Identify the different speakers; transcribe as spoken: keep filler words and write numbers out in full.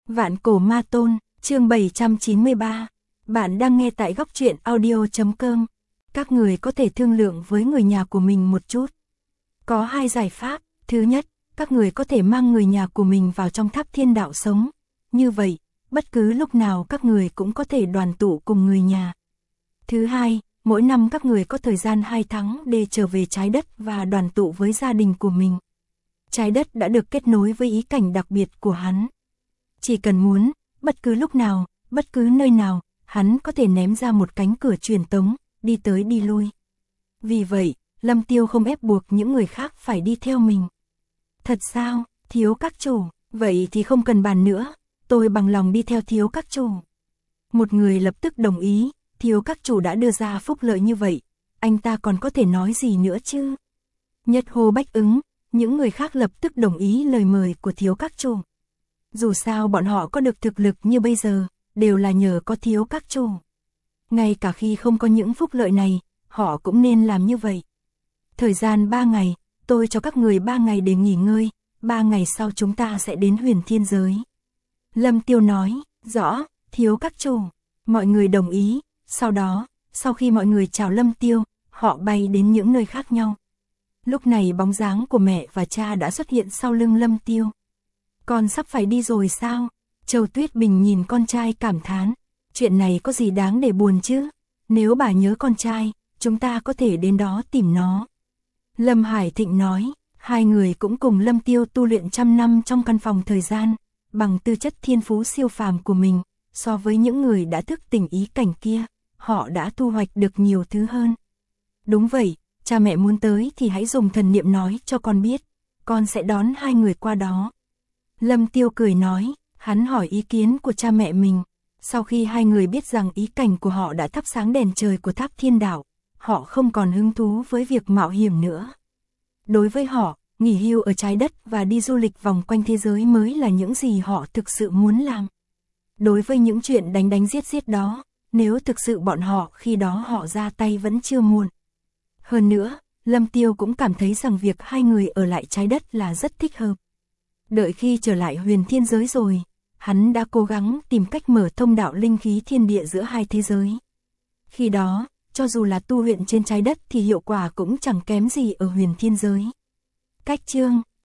Speaker 1: Vạn cổ ma tôn, chương bảy trăm chín mươi ba. Bạn đang nghe tại góc truyện audio chấm com. Các người có thể thương lượng với người nhà của mình một chút. Có hai giải pháp. Thứ nhất, các người có thể mang người nhà của mình vào trong tháp thiên đạo sống. Như vậy, bất cứ lúc nào các người cũng có thể đoàn tụ cùng người nhà. Thứ hai, mỗi năm các người có thời gian hai tháng để trở về trái đất và đoàn tụ với gia đình của mình. Trái đất đã được kết nối với ý cảnh đặc biệt của hắn. Chỉ cần muốn, bất cứ lúc nào, bất cứ nơi nào, hắn có thể ném ra một cánh cửa truyền tống, đi tới đi lui. Vì vậy, Lâm Tiêu không ép buộc những người khác phải đi theo mình. Thật sao, thiếu các chủ, vậy thì không cần bàn nữa, tôi bằng lòng đi theo thiếu các chủ. Một người lập tức đồng ý, thiếu các chủ đã đưa ra phúc lợi như vậy, anh ta còn có thể nói gì nữa chứ? Nhất hô bách ứng, những người khác lập tức đồng ý lời mời của thiếu các chủ. Dù sao bọn họ có được thực lực như bây giờ, đều là nhờ có thiếu các chủ. Ngay cả khi không có những phúc lợi này, họ cũng nên làm như vậy. Thời gian ba ngày, tôi cho các người ba ngày để nghỉ ngơi, ba ngày sau chúng ta sẽ đến huyền thiên giới. Lâm Tiêu nói, rõ, thiếu các chủ. Mọi người đồng ý, sau đó, sau khi mọi người chào Lâm Tiêu, họ bay đến những nơi khác nhau. Lúc này bóng dáng của mẹ và cha đã xuất hiện sau lưng Lâm Tiêu. Con sắp phải đi rồi sao? Châu Tuyết Bình nhìn con trai cảm thán. Chuyện này có gì đáng để buồn chứ? Nếu bà nhớ con trai, chúng ta có thể đến đó tìm nó. Lâm Hải Thịnh nói, hai người cũng cùng Lâm Tiêu tu luyện trăm năm trong căn phòng thời gian, bằng tư chất thiên phú siêu phàm của mình, so với những người đã thức tỉnh ý cảnh kia, họ đã thu hoạch được nhiều thứ hơn. Đúng vậy, cha mẹ muốn tới thì hãy dùng thần niệm nói cho con biết, con sẽ đón hai người qua đó. Lâm Tiêu cười nói, hắn hỏi ý kiến của cha mẹ mình. Sau khi hai người biết rằng ý cảnh của họ đã thắp sáng đèn trời của tháp thiên đạo, họ không còn hứng thú với việc mạo hiểm nữa. Đối với họ, nghỉ hưu ở trái đất và đi du lịch vòng quanh thế giới mới là những gì họ thực sự muốn làm. Đối với những chuyện đánh đánh giết giết đó, nếu thực sự bọn họ khi đó họ ra tay vẫn chưa muộn. Hơn nữa, Lâm Tiêu cũng cảm thấy rằng việc hai người ở lại trái đất là rất thích hợp. Đợi khi trở lại huyền thiên giới rồi, hắn đã cố gắng tìm cách mở thông đạo linh khí thiên địa giữa hai thế giới. Khi đó, cho dù là tu luyện trên trái đất thì hiệu quả cũng chẳng kém gì ở huyền thiên giới. Cách chương,